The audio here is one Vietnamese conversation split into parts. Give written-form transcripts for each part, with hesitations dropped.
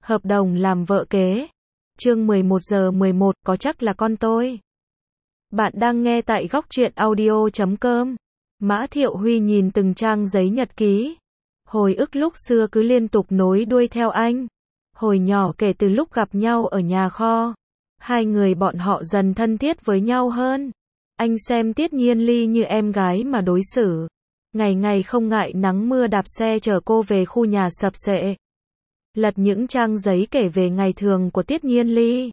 Hợp đồng làm vợ kế. Chương 11:11, có chắc là con tôi. Bạn đang nghe tại góc truyện audio.com. Mã Thiệu Huy nhìn từng trang giấy nhật ký. Hồi ức lúc xưa cứ liên tục nối đuôi theo anh. Hồi nhỏ kể từ lúc gặp nhau ở nhà kho. Hai người bọn họ dần thân thiết với nhau hơn. Anh xem Tiết Nhiên Ly như em gái mà đối xử. Ngày ngày không ngại nắng mưa đạp xe chở cô về khu nhà sập xệ. Lật những trang giấy kể về ngày thường của Tiết Nhiên Ly.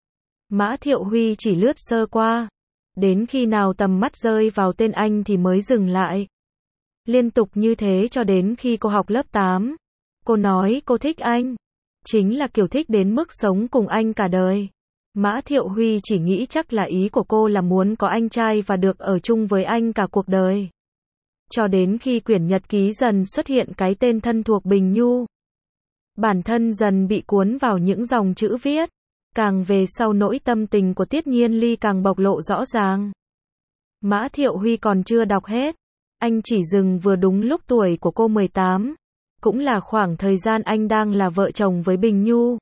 Mã Thiệu Huy chỉ lướt sơ qua. Đến khi nào tầm mắt rơi vào tên anh thì mới dừng lại. Liên tục như thế cho đến khi cô học lớp 8. Cô nói cô thích anh. Chính là kiểu thích đến mức sống cùng anh cả đời. Mã Thiệu Huy chỉ nghĩ chắc là ý của cô là muốn có anh trai và được ở chung với anh cả cuộc đời. Cho đến khi quyển nhật ký dần xuất hiện cái tên thân thuộc Bình Nhu. Bản thân dần bị cuốn vào những dòng chữ viết. Càng về sau nỗi tâm tình của Tiết Nhiên Ly càng bộc lộ rõ ràng. Mã Thiệu Huy còn chưa đọc hết. Anh chỉ dừng vừa đúng lúc tuổi của cô 18. Cũng là khoảng thời gian anh đang là vợ chồng với Bình Nhu.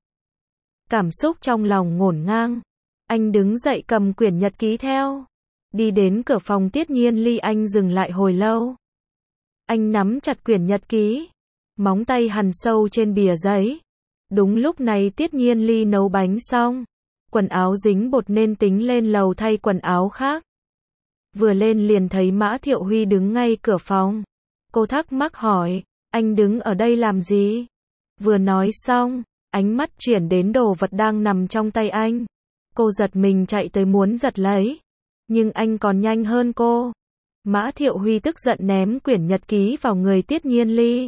Cảm xúc trong lòng ngổn ngang. Anh đứng dậy cầm quyển nhật ký theo. Đi đến cửa phòng Tiết Nhiên Ly anh dừng lại hồi lâu. Anh nắm chặt quyển nhật ký. Móng tay hằn sâu trên bìa giấy. Đúng lúc này Tiết Nhiên Ly nấu bánh xong. Quần áo dính bột nên tính lên lầu thay quần áo khác. Vừa lên liền thấy Mã Thiệu Huy đứng ngay cửa phòng. Cô thắc mắc hỏi, anh đứng ở đây làm gì? Vừa nói xong, ánh mắt chuyển đến đồ vật đang nằm trong tay anh. Cô giật mình chạy tới muốn giật lấy. Nhưng anh còn nhanh hơn cô. Mã Thiệu Huy tức giận ném quyển nhật ký vào người Tiết Nhiên Ly.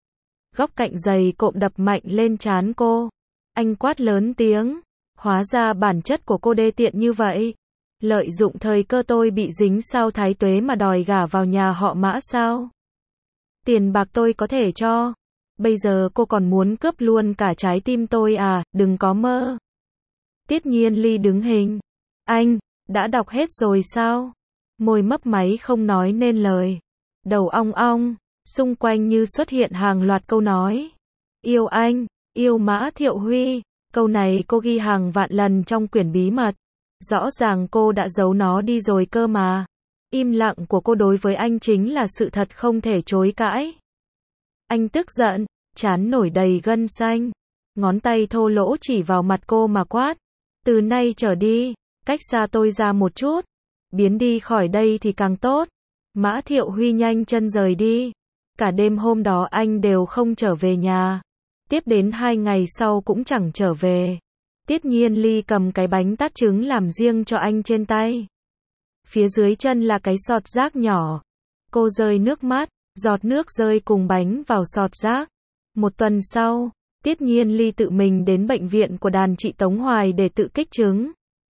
Góc cạnh giày cộm đập mạnh lên trán cô. Anh quát lớn tiếng. Hóa ra bản chất của cô đê tiện như vậy. Lợi dụng thời cơ tôi bị dính sao thái tuế mà đòi gả vào nhà họ Mã sao? Tiền bạc tôi có thể cho. Bây giờ cô còn muốn cướp luôn cả trái tim tôi à, đừng có mơ. Tiết Nhiên Ly đứng hình. Anh, đã đọc hết rồi sao? Môi mấp máy không nói nên lời. Đầu ong ong. Xung quanh như xuất hiện hàng loạt câu nói. Yêu anh, yêu Mã Thiệu Huy. Câu này cô ghi hàng vạn lần trong quyển bí mật. Rõ ràng cô đã giấu nó đi rồi cơ mà. Im lặng của cô đối với anh chính là sự thật không thể chối cãi. Anh tức giận, trán nổi đầy gân xanh. Ngón tay thô lỗ chỉ vào mặt cô mà quát. Từ nay trở đi, cách xa tôi ra một chút. Biến đi khỏi đây thì càng tốt. Mã Thiệu Huy nhanh chân rời đi. Cả đêm hôm đó anh đều không trở về nhà. Tiếp đến 2 ngày sau cũng chẳng trở về. Tiết Nhiên Ly cầm cái bánh tát trứng làm riêng cho anh trên tay. Phía dưới chân là cái sọt rác nhỏ. Cô rơi nước mắt, giọt nước rơi cùng bánh vào sọt rác. Một tuần sau, Tiết Nhiên Ly tự mình đến bệnh viện của đàn chị Tống Hoài để tự kích trứng.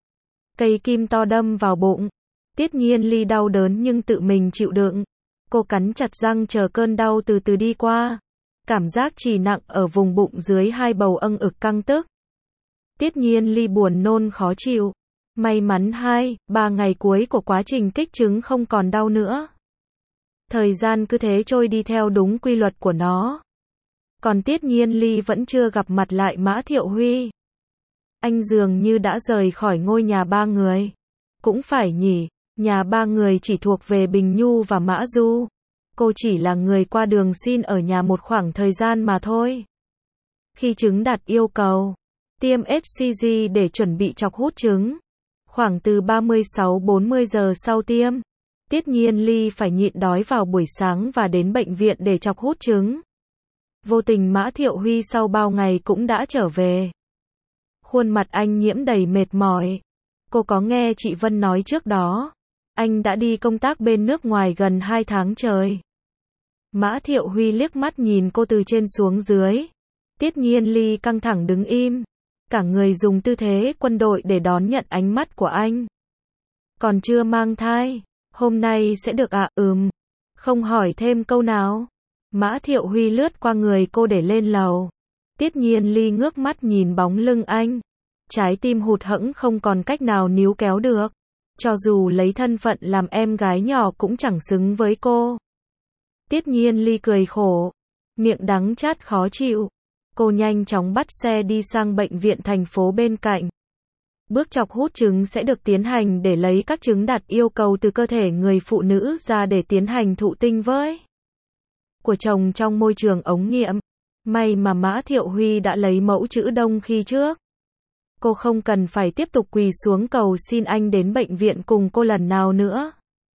Cây kim to đâm vào bụng. Tiết Nhiên Ly đau đớn nhưng tự mình chịu đựng. Cô cắn chặt răng chờ cơn đau từ từ đi qua. Cảm giác trì nặng ở vùng bụng dưới hai bầu âng ực căng tức. Tiết Nhiên Ly buồn nôn khó chịu. May mắn 2-3 ngày cuối của quá trình kích trứng không còn đau nữa. Thời gian cứ thế trôi đi theo đúng quy luật của nó. Còn Tiết Nhiên Ly vẫn chưa gặp mặt lại Mã Thiệu Huy. Anh dường như đã rời khỏi ngôi nhà 3 người. Cũng phải nhỉ, nhà 3 người chỉ thuộc về Bình Nhu và Mã Du. Cô chỉ là người qua đường xin ở nhà một khoảng thời gian mà thôi. Khi trứng đạt yêu cầu, tiêm HCG để chuẩn bị chọc hút trứng. Khoảng từ 36-40 giờ sau tiêm, Tiết Nhiên Ly phải nhịn đói vào buổi sáng và đến bệnh viện để chọc hút trứng. Vô tình Mã Thiệu Huy sau bao ngày cũng đã trở về. Khuôn mặt anh nhiễm đầy mệt mỏi. Cô có nghe chị Vân nói trước đó. Anh đã đi công tác bên nước ngoài gần 2 tháng trời. Mã Thiệu Huy liếc mắt nhìn cô từ trên xuống dưới. Tiết Nhiên Ly căng thẳng đứng im. Cả người dùng tư thế quân đội để đón nhận ánh mắt của anh. Còn chưa mang thai, hôm nay sẽ được ạ? Không hỏi thêm câu nào. Mã Thiệu Huy lướt qua người cô để lên lầu. Tiết Nhiên Ly ngước mắt nhìn bóng lưng anh. Trái tim hụt hẫng không còn cách nào níu kéo được. Cho dù lấy thân phận làm em gái nhỏ cũng chẳng xứng với cô. Tiết Nhiên Ly cười khổ. Miệng đắng chát khó chịu. Cô nhanh chóng bắt xe đi sang bệnh viện thành phố bên cạnh. Bước chọc hút trứng sẽ được tiến hành để lấy các trứng đạt yêu cầu từ cơ thể người phụ nữ ra để tiến hành thụ tinh với của chồng trong môi trường ống nghiệm. May mà Mã Thiệu Huy đã lấy mẫu chữ đông khi trước. Cô không cần phải tiếp tục quỳ xuống cầu xin anh đến bệnh viện cùng cô lần nào nữa.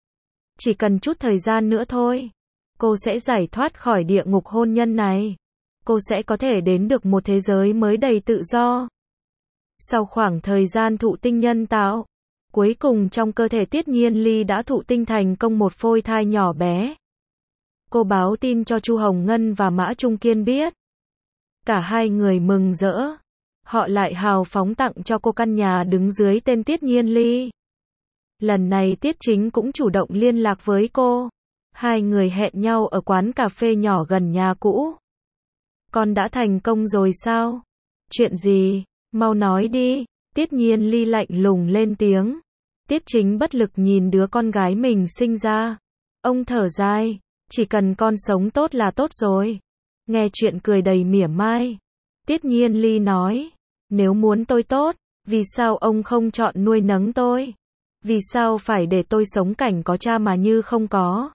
Chỉ cần chút thời gian nữa thôi, cô sẽ giải thoát khỏi địa ngục hôn nhân này. Cô sẽ có thể đến được một thế giới mới đầy tự do. Sau khoảng thời gian thụ tinh nhân tạo, cuối cùng trong cơ thể Tiết Nhiên Ly đã thụ tinh thành công một phôi thai nhỏ bé. Cô báo tin cho Chu Hồng Ngân và Mã Trung Kiên biết. Cả hai người mừng rỡ. Họ lại hào phóng tặng cho cô căn nhà đứng dưới tên Tiết Nhiên Ly. Lần này Tiết Chính cũng chủ động liên lạc với cô. Hai người hẹn nhau ở quán cà phê nhỏ gần nhà cũ. Con đã thành công rồi sao? Chuyện gì? Mau nói đi. Tiết Nhiên Ly lạnh lùng lên tiếng. Tiết Chính bất lực nhìn đứa con gái mình sinh ra. Ông thở dài. Chỉ cần con sống tốt là tốt rồi. Nghe chuyện cười đầy mỉa mai. Tiết Nhiên Ly nói. Nếu muốn tôi tốt, vì sao ông không chọn nuôi nấng tôi? Vì sao phải để tôi sống cảnh có cha mà như không có?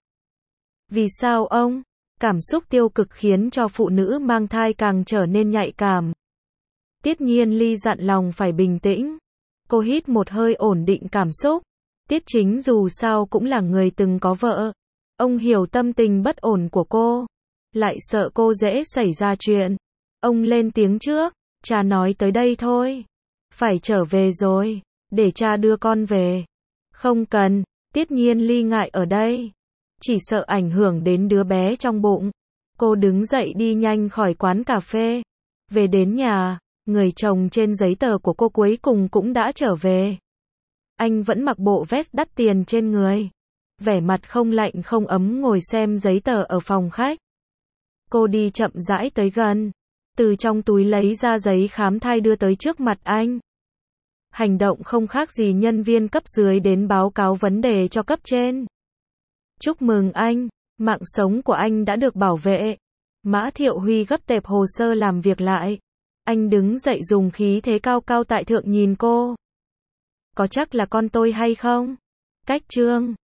Vì sao ông? Cảm xúc tiêu cực khiến cho phụ nữ mang thai càng trở nên nhạy cảm. Tiết Nhiên Ly dặn lòng phải bình tĩnh. Cô hít một hơi ổn định cảm xúc. Tiết Chính dù sao cũng là người từng có vợ. Ông hiểu tâm tình bất ổn của cô. Lại sợ cô dễ xảy ra chuyện. Ông lên tiếng trước. Cha nói tới đây thôi. Phải trở về rồi. Để cha đưa con về. Không cần. Tiết Nhiên Ly ngại ở đây. Chỉ sợ ảnh hưởng đến đứa bé trong bụng. Cô đứng dậy đi nhanh khỏi quán cà phê. Về đến nhà, người chồng trên giấy tờ của cô cuối cùng cũng đã trở về. Anh vẫn mặc bộ vest đắt tiền trên người. Vẻ mặt không lạnh không ấm ngồi xem giấy tờ ở phòng khách. Cô đi chậm rãi tới gần. Từ trong túi lấy ra giấy khám thai đưa tới trước mặt anh. Hành động không khác gì nhân viên cấp dưới đến báo cáo vấn đề cho cấp trên. Chúc mừng anh, mạng sống của anh đã được bảo vệ. Mã Thiệu Huy gấp tệp hồ sơ làm việc lại. Anh đứng dậy dùng khí thế cao cao tại thượng nhìn cô. Có chắc là con tôi hay không? Cách chương